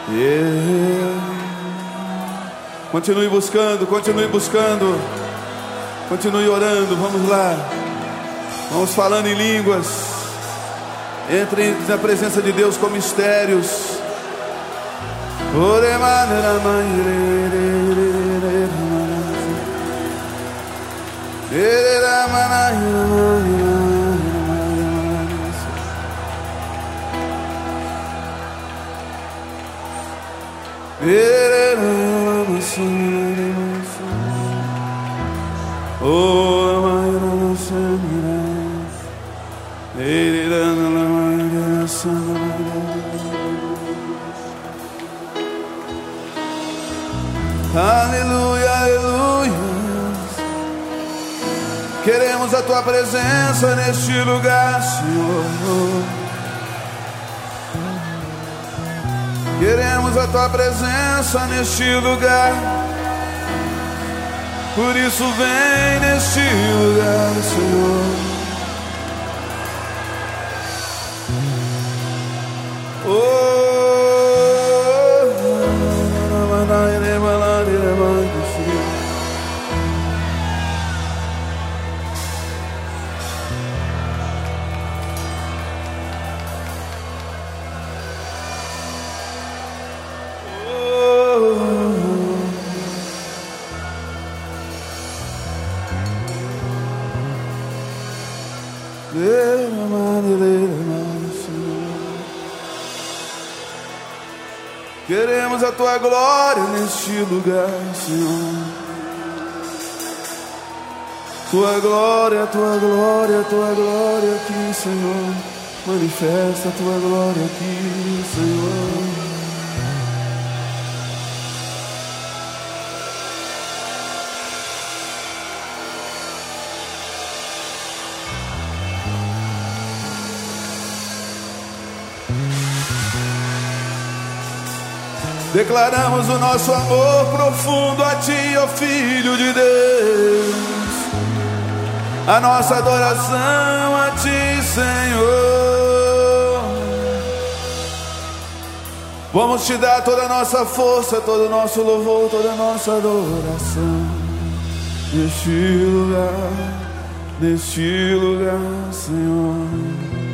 Yeah. Continue buscando, continue buscando, continue orando. Vamos lá, vamos falando em línguas. Entre na presença de Deus com mistérios. Aleluia, aleluia. Queremos a tua presença neste lugar, Senhor. Queremos a tua presença neste lugar. Por isso vem neste lugar, Senhor. Queremos a tua glória neste lugar, Senhor. Tua glória, tua glória, tua glória aqui, Senhor. Manifesta a tua glória aqui, Senhor. Declaramos o nosso amor profundo a ti, ó Filho de Deus. A nossa adoração a ti, Senhor. Vamos te dar toda a nossa força, todo o nosso louvor, toda a nossa adoração. Neste lugar, Senhor.